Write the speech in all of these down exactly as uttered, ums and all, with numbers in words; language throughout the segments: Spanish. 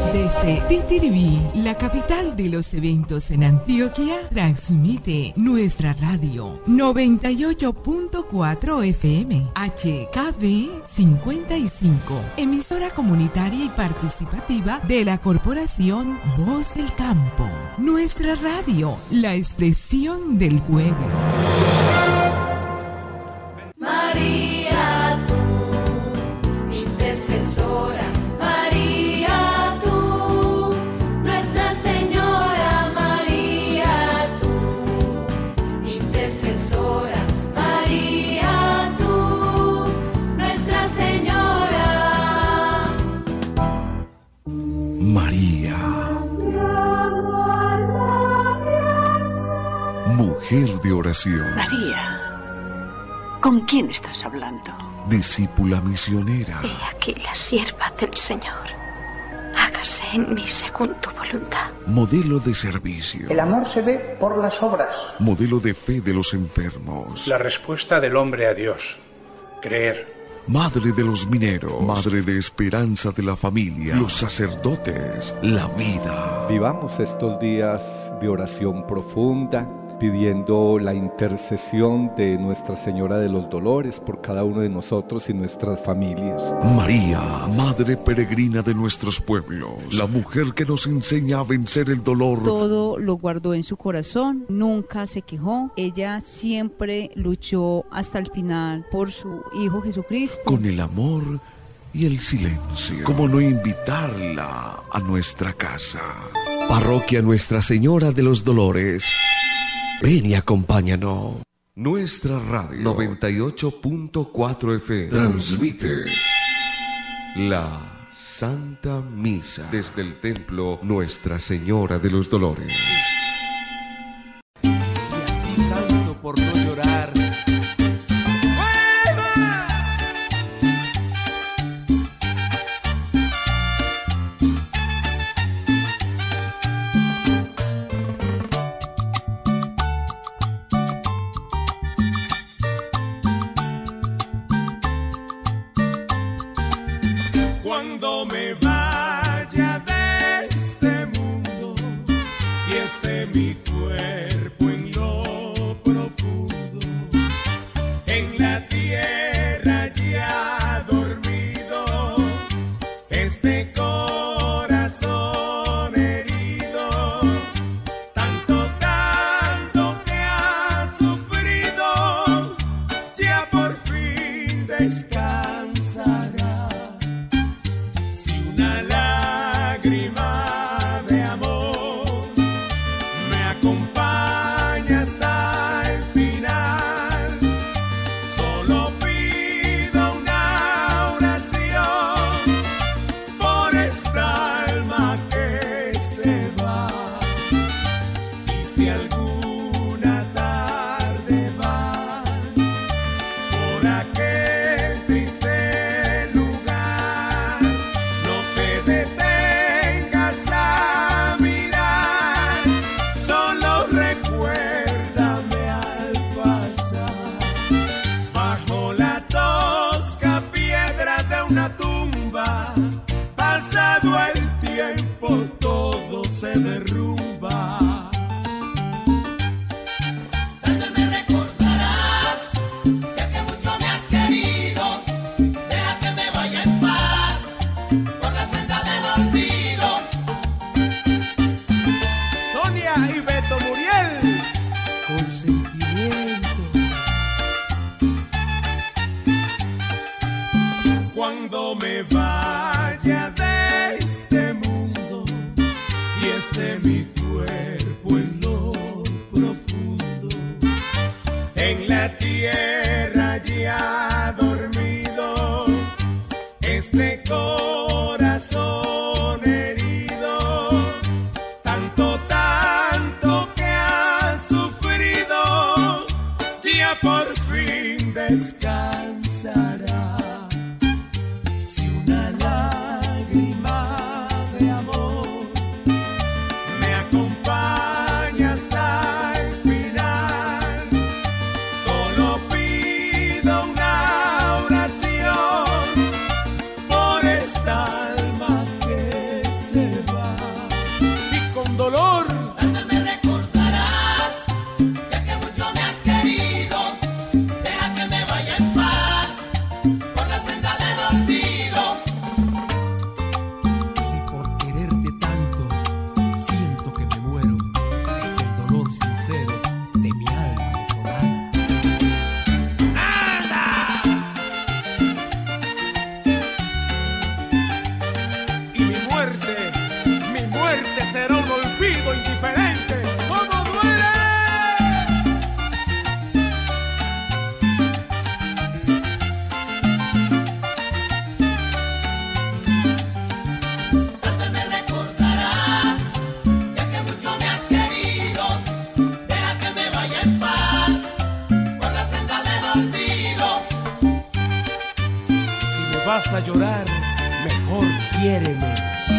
Desde Titiribí, la capital de los eventos en Antioquia, transmite nuestra radio noventa y ocho punto cuatro F M, H K B cincuenta y cinco, emisora comunitaria y participativa de la Corporación Voz del Campo. Nuestra radio, la expresión del pueblo. María, tú, intercesora. María, tú, Nuestra Señora. María, tú, intercesora. María, tú, Nuestra Señora. María, mujer de oración. María, ¿con quién estás hablando? Discípula misionera. He aquí la sierva del Señor. Hágase en mí según tu voluntad. Modelo de servicio. El amor se ve por las obras. Modelo de fe de los enfermos. La respuesta del hombre a Dios. Creer. Madre de los mineros. Madre de esperanza de la familia. Los sacerdotes. La vida. Vivamos estos días de oración profunda, pidiendo la intercesión de Nuestra Señora de los Dolores por cada uno de nosotros y nuestras familias. María, Madre peregrina de nuestros pueblos, la mujer que nos enseña a vencer el dolor. Todo lo guardó en su corazón, nunca se quejó. Ella siempre luchó hasta el final por su Hijo Jesucristo. Con el amor y el silencio. ¿Cómo no invitarla a nuestra casa? Parroquia Nuestra Señora de los Dolores. Ven y acompáñanos. Nuestra radio noventa y ocho punto cuatro F M transmite la Santa Misa desde el Templo Nuestra Señora de los Dolores. Y así canto por no llorar. Cuando me vaya de este mundo y esté mi cuerpo en lo profundo, en la tierra ya dormido, este corazón herido, tanto, tanto que ha sufrido, ya por fin descansará. Acompaña hasta el final. Solo pido una oración por esta alma que se va. Y si alguna tarde va por aquel triste lugar, no te detengas a mirar. Solo recuérdame al pasar, bajo la tosca piedra de una tumba, pasado el tiempo todo se derrumba. Tal vez me recordarás, ya que mucho me has querido, deja que me vaya en paz, por la senda del olvido. Sonia y Beto Muriel, con sentimiento. Cuando me vaya de este mundo y esté mi cuerpo en lo profundo, en la tierra ya dormido, este corazón vas a llorar, mejor quiéreme.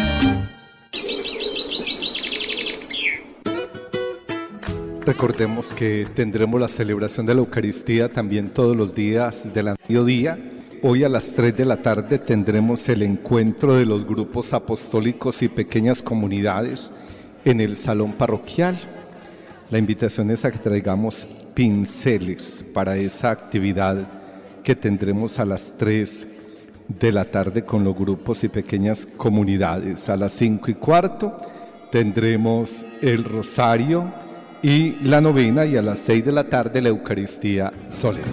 Recordemos que tendremos la celebración de la Eucaristía también todos los días del mediodía. Hoy a las tres de la tarde tendremos el encuentro de los grupos apostólicos y pequeñas comunidades en el salón parroquial. La invitación es a que traigamos pinceles para esa actividad que tendremos a las tres de la tarde con los grupos y pequeñas comunidades. A las cinco y cuarto tendremos el rosario y la novena, y a las seis de la tarde la Eucaristía solemne.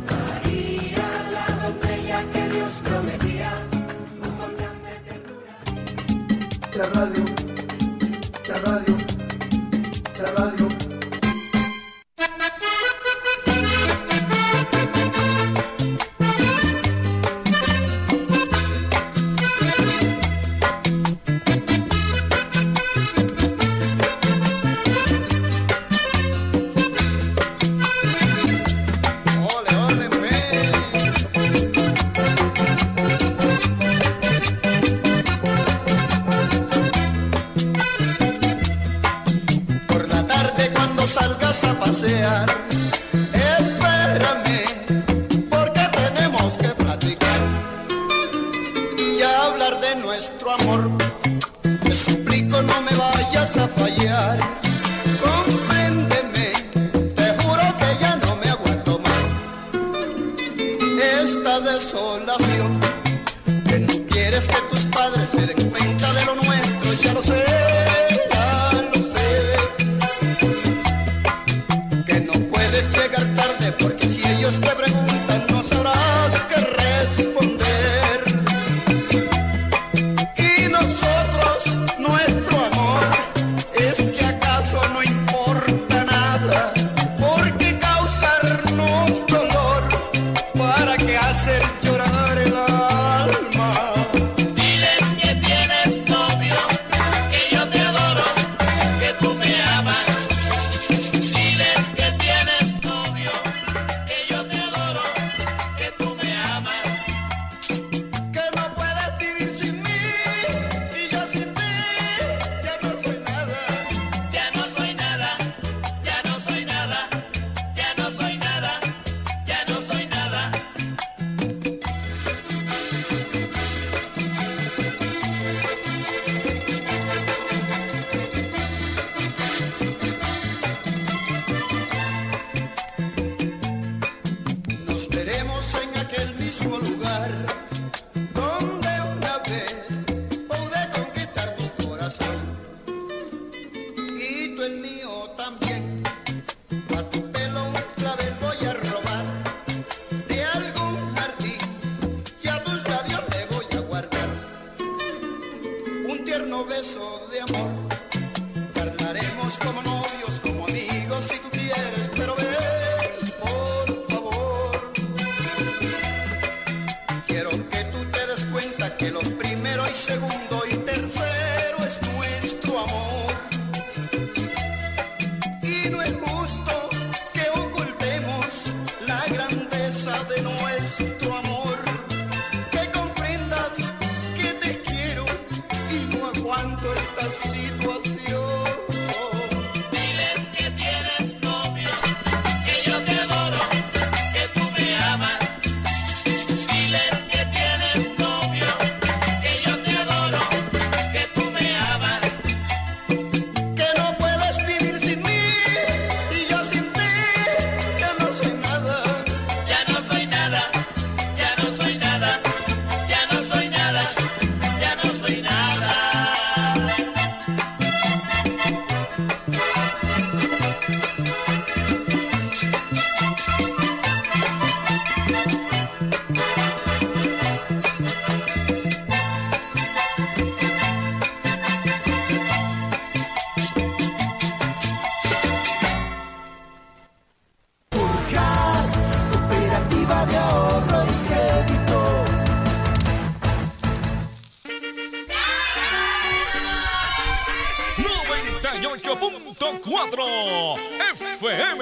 La radio, la radio, la radio. Espérame, porque tenemos que platicar, ya hablar de nuestro amor. Te suplico no me vayas a fallar, compréndeme, te juro que ya no me aguanto más esta desolación, que no quieres que tus padres se den cuenta de lo nuestro, ya lo sé. Porque si ellos te preguntan no sabrás qué responder. Y nosotros, nuestro amor, es que acaso no importa nada, porque causarnos dolor, para que hacer llorar el alma. Diles que tienes novio, que yo te adoro, que tú me amas. Diles que tienes novio, que yo te adoro, que tú me amas, que no puedes vivir sin mí, y yo sin ti, ya no soy nada, ya no soy nada, ya no soy nada, ya no soy nada, ya no soy nada. Nos veremos en aquel mismo lugar donde una vez pude conquistar tu corazón y tú el mío también. A tu pelo un clavel voy a robar de algún jardín y a tus labios le voy a guardar un tierno beso de amor. Charlaremos como novios, como amigos si tú quieres, pero ven, por favor. Quiero que tú te des cuenta que lo primero y segundo y tercero es nuestro amor. Y no es justo que ocultemos la grandeza de nuestro amor. Que comprendas que te quiero y no aguanto esta situación. Diles que tienes novio, que yo te adoro, que tú me amas. Diles que tienes novio, que yo te adoro, que tú me amas. Que no puedes vivir sin mí, y yo sin ti, ya no soy nada, ya no soy nada, ya no soy nada, ya no soy nada, ya no soy nada. Forjar, cooperativa de ahorro y crédito. noventa y ocho punto cuatro F M.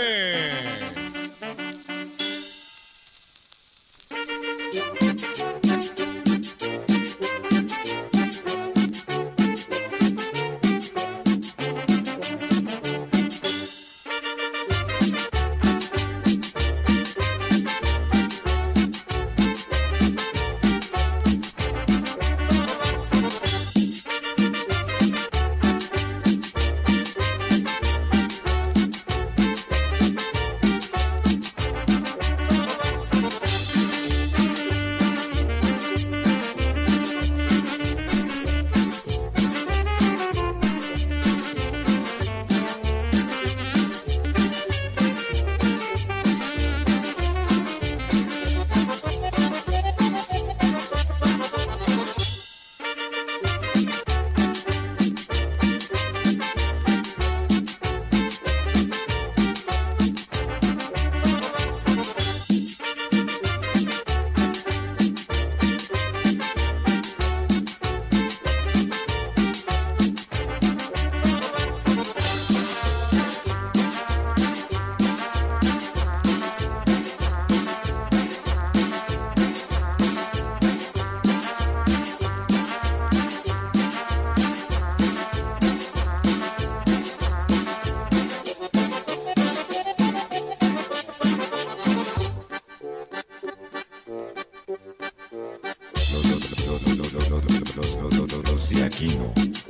Rosy Aquino.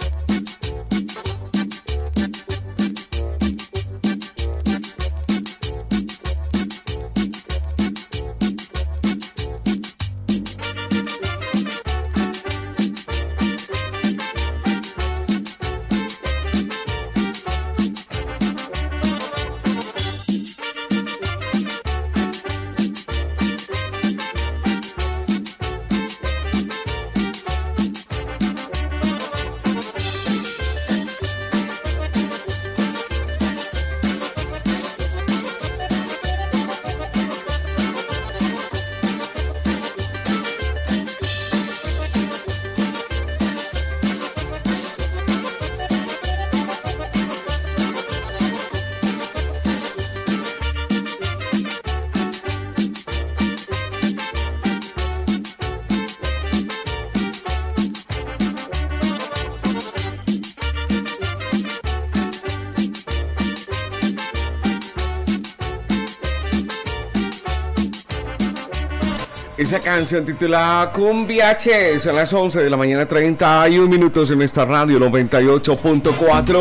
Esa canción titulada Cumbia Che, son las once de la mañana, treinta y un minutos en esta radio noventa y ocho punto cuatro.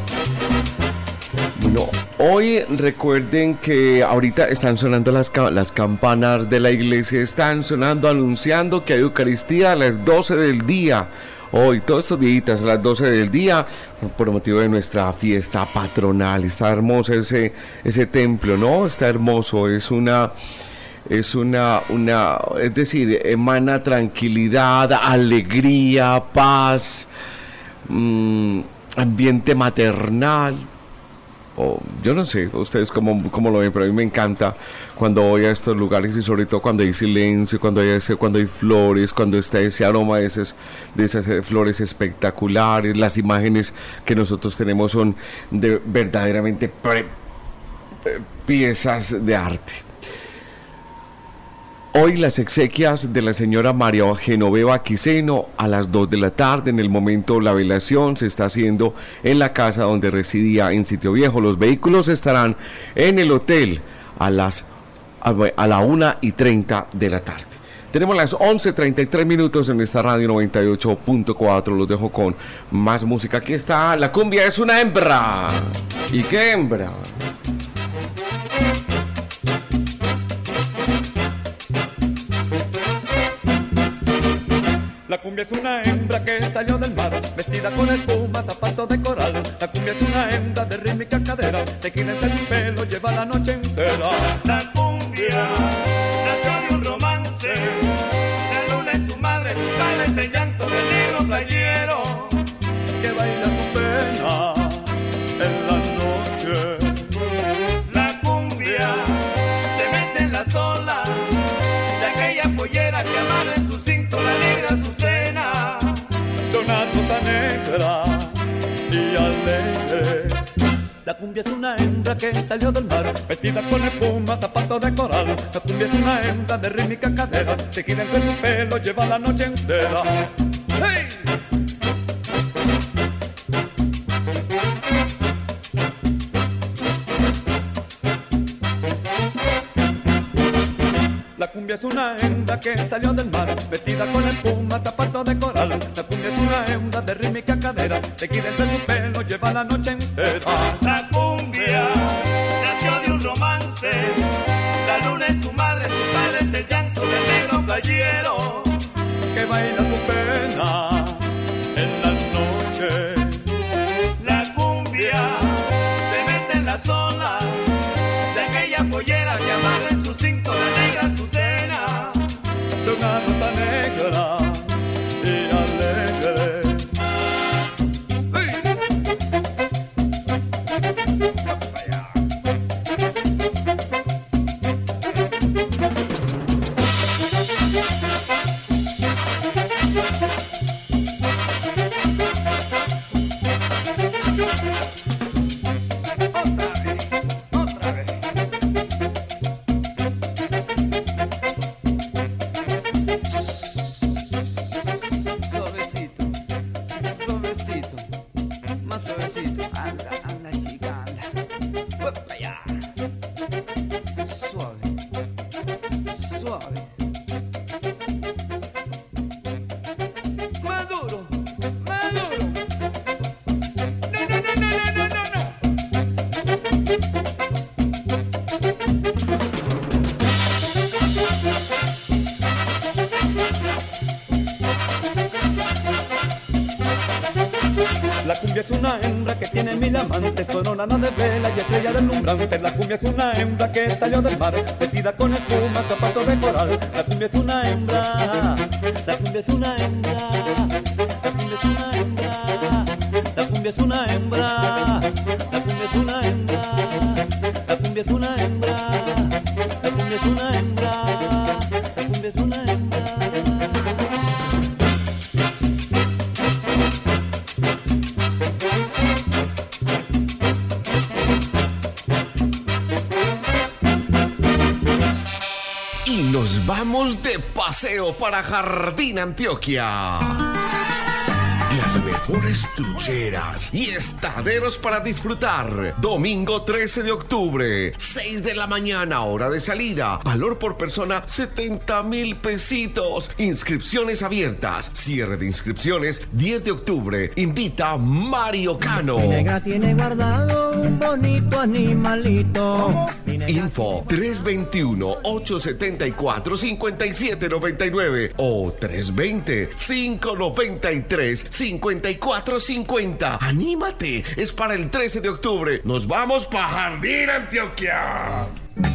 Bueno, hoy recuerden que ahorita están sonando las, las campanas de la iglesia, están sonando anunciando que hay Eucaristía a las doce del día. Hoy, todos estos días a las doce del día, por motivo de nuestra fiesta patronal. Está hermoso ese, ese templo, ¿no? Está hermoso, es una... Es una, una, es decir, emana tranquilidad, alegría, paz, mmm, ambiente maternal. Oh, yo no sé, ustedes cómo, cómo lo ven, pero a mí me encanta cuando voy a estos lugares y sobre todo cuando hay silencio, cuando hay, ese, cuando hay flores, cuando está ese aroma de esas, de esas flores espectaculares. Las imágenes que nosotros tenemos son de verdaderamente pre, piezas de arte. Hoy las exequias de la señora María Genoveva Quiseno a las dos de la tarde. En el momento la velación se está haciendo en la casa donde residía en Sitio Viejo. Los vehículos estarán en el hotel a las a la una y treinta de la tarde. Tenemos las once treinta y tres minutos en esta radio noventa y ocho punto cuatro. Los dejo con más música. Aquí está, la cumbia es una hembra. ¿Y qué hembra? La cumbia es una hembra que salió del mar, vestida con espuma, zapatos de coral. La cumbia es una hembra de rítmica cadera, tejida en su pelo, lleva la noche entera. La cumbia nació de un romance, la luna es su madre, su padre es el llanto del negro playero que baila su pena en la noche. La cumbia se mece en las olas de aquella pollera que amarra en su cinto la negra su cena. De una rosa negra y alegre. La cumbia es una hembra que salió del mar, vestida con espuma, zapatos de coral. La cumbia es una hembra de rítmica cadera, tejida entre su pelo, lleva la noche entera. ¡Hey! La cumbia es una hembra que salió del mar, vestida con espuma, zapatos de coral. La cumbia es una hembra de rítmica cadera, tejida entre su pelo, lleva la noche entera. La cumbia nació de un romance, la luna es su madre, su padre es el llanto del negro playero que baila su pena en la noche. La cumbia se mece en las olas de aquella pollera que amarra en su cinto la negra su cena. De una rosa negra y alegre. La cumbia es una hembra que tiene mil amantes, corona de velas y estrella deslumbrante. La cumbia es una hembra que salió del mar, vestida con espuma, zapatos de coral. La cumbia es una hembra, la cumbia es una hembra, la cumbia es una hembra, la cumbia es una hembra, la cumbia es una hembra, la cumbia es una hembra, la cumbia es una hembra, la cumbia es una hembra. Nos vamos de paseo para Jardín Antioquia. Las mejores trucheras y estaderos para disfrutar. Domingo trece de octubre, seis de la mañana, hora de salida. Valor por persona, setenta mil pesitos. Inscripciones abiertas. Cierre de inscripciones, diez de octubre. Invita Mario Cano. Mi negra tiene guardado un bonito animalito. Info tres dos uno, ocho siete cuatro, cinco siete nueve nueve o tres dos cero, cinco nueve tres, cinco cuatro cinco cero. ¡Anímate! Es para el trece de octubre. ¡Nos vamos para Jardín Antioquia!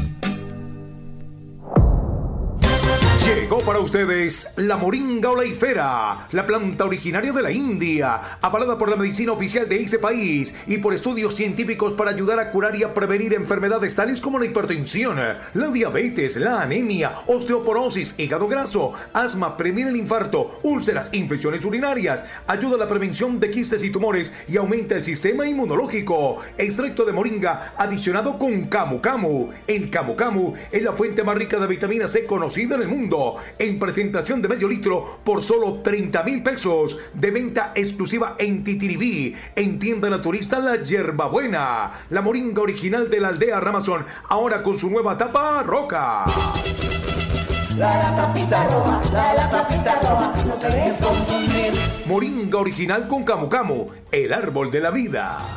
Llegó para ustedes la moringa oleifera, la planta originaria de la India, avalada por la medicina oficial de este país y por estudios científicos para ayudar a curar y a prevenir enfermedades tales como la hipertensión, la diabetes, la anemia, osteoporosis, hígado graso, asma, previene el infarto, úlceras, infecciones urinarias, ayuda a la prevención de quistes y tumores y aumenta el sistema inmunológico. Extracto de moringa adicionado con camu camu. El camu camu es la fuente más rica de vitamina C conocida en el mundo. En presentación de medio litro por solo treinta mil pesos. De venta exclusiva en Titiribí. En tienda naturista La Yerbabuena. La moringa original de la aldea Ramazón. Ahora con su nueva tapa roja. La la tapita roja, la la tapita roja, no te dejes confundir. Moringa original con camu camu, el árbol de la vida.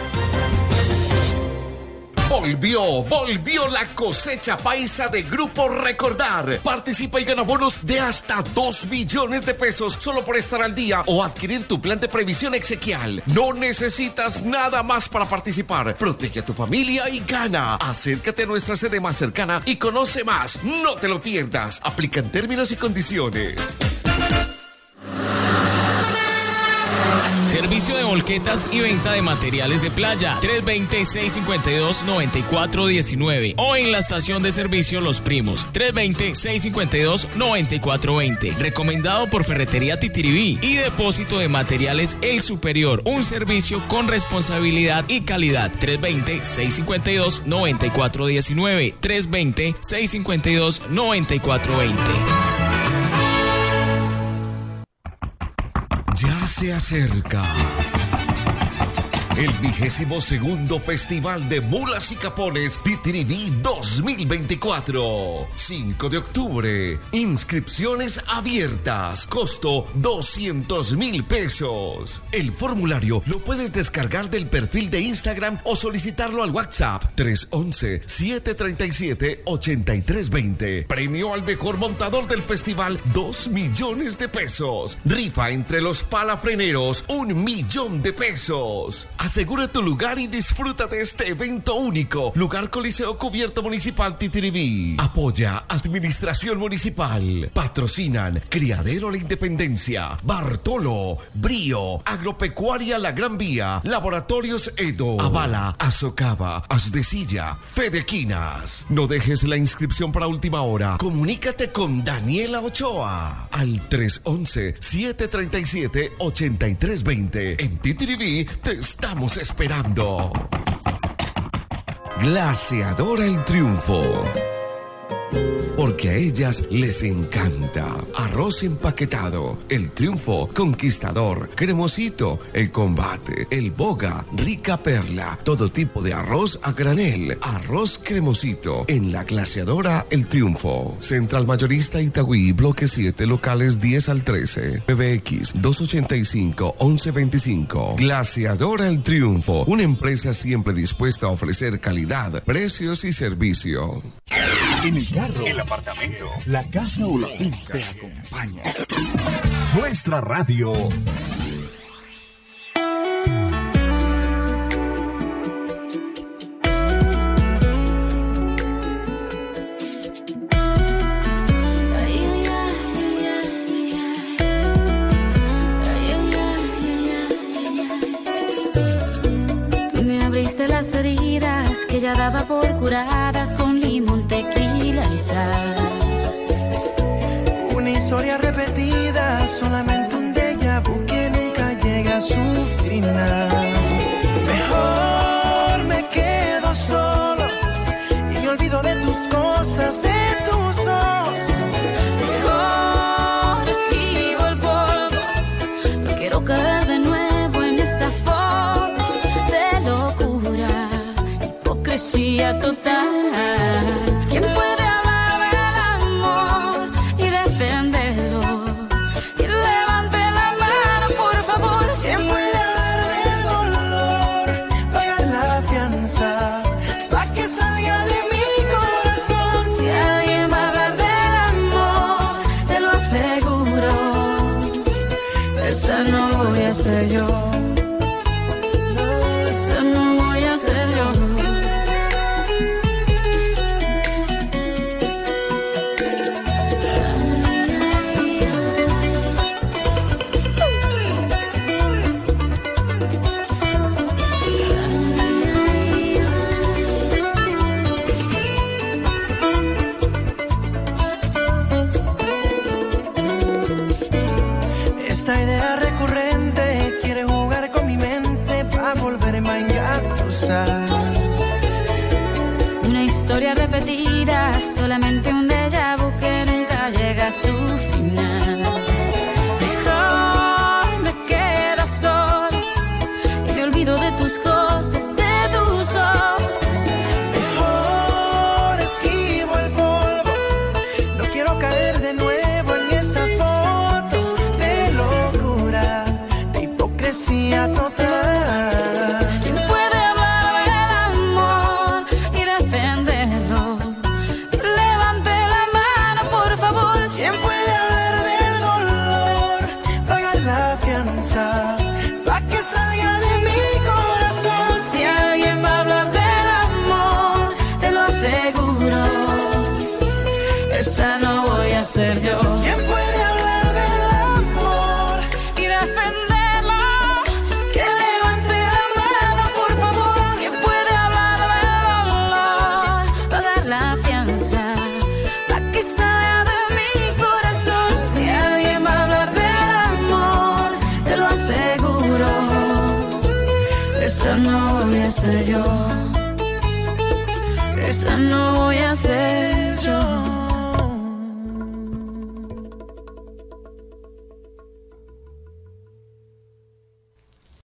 Volvió, volvió la cosecha paisa de Grupo Recordar. Participa y gana bonos de hasta dos millones de pesos solo por estar al día o adquirir tu plan de previsión exequial. No necesitas nada más para participar. Protege a tu familia y gana. Acércate a nuestra sede más cercana y conoce más. No te lo pierdas. Aplican términos y condiciones. Servicio de volquetas y venta de materiales de playa. tres dos cero, seis cinco dos, nueve cuatro uno nueve. O en la estación de servicio Los Primos. tres dos cero, seis cinco dos, nueve cuatro dos cero. Recomendado por Ferretería Titiribí. Y Depósito de Materiales El Superior. Un servicio con responsabilidad y calidad. tres dos cero, seis cinco dos, nueve cuatro uno nueve. tres dos cero, seis cinco dos, nueve cuatro dos cero. Ya se acerca el vigésimo segundo Festival de Mulas y Capones Titiribí dos mil veinticuatro. cinco de octubre. Inscripciones abiertas. Costo doscientos mil pesos. El formulario lo puedes descargar del perfil de Instagram o solicitarlo al WhatsApp tres once, siete treinta y siete, ochenta y tres veinte. Premio al mejor montador del festival, dos millones de pesos. Rifa entre los palafreneros, un millón de pesos. Asegura tu lugar y disfruta de este evento único. Lugar Coliseo Cubierto Municipal Titiribí. Apoya Administración Municipal. Patrocinan Criadero La Independencia, Bartolo, Brío, Agropecuaria La Gran Vía, Laboratorios Edo, Avala, Azocava, Asdecilla, Fedequinas. No dejes la inscripción para última hora. Comunícate con Daniela Ochoa al tres once, siete treinta y siete, ochenta y tres veinte. En Titiribí te estamos esperando. Glaseadora El Triunfo. Porque a ellas les encanta. Arroz empaquetado, El Triunfo, Conquistador, Cremosito, El Combate, El Boga, Rica Perla, todo tipo de arroz a granel, arroz cremosito, en la Glaseadora El Triunfo. Central Mayorista Itagüí, bloque siete, locales diez al trece, P B X dos ochenta y cinco, once veinticinco. Glaseadora El Triunfo, una empresa siempre dispuesta a ofrecer calidad, precios y servicio. En el carro, el apartamento, la casa o la finca, te acompaña nuestra radio. de las heridas que ya daba por curadas con limón, tequila y sal. Una historia repetida, solamente un déjà vu que nunca llega a su final. Mejor me quedo solo y me olvido de tus cosas, de tus ojos. Mejor esquivo el polvo, no quiero caer de nuevo en esa foto de locura, hipocresía total. ¿Quién puede hablar del amor y defenderlo? ¿Quién levante la mano, por favor? ¿Quién puede hablar del dolor? Paga la fianza pa' que salga de mi corazón. Si alguien va a hablar del amor, te lo aseguro, esa no voy a ser yo. No, esa no voy a ser yo. Esta idea recurrente quiere jugar con mi mente pa' volverme a engatusar. Una historia repetida, solamente un déjà vu que nunca llega a su final. Mejor me quedo solo y me olvido de tus cosas, de tus ojos. Mejor esquivo el polvo, no quiero caer de nuevo en esa foto de locura, de hipocresía total. ¿Quién puede hablar del amor y defenderlo? Que levante la mano, por favor. ¿Quién puede hablar del dolor? Paga la fianza pa' que salga de mi corazón. Si alguien va a hablar del amor, te lo aseguro, esa no voy a ser yo. ¿Quién puede hablar del amor Y defenderlo, que levante la mano, por favor? ¿quién puede hablar del dolor? Pagar la fianza pa' que salga de mi corazón. Si alguien va a hablar del amor, te lo aseguro, esa no voy a ser yo. Esa no voy a ser yo.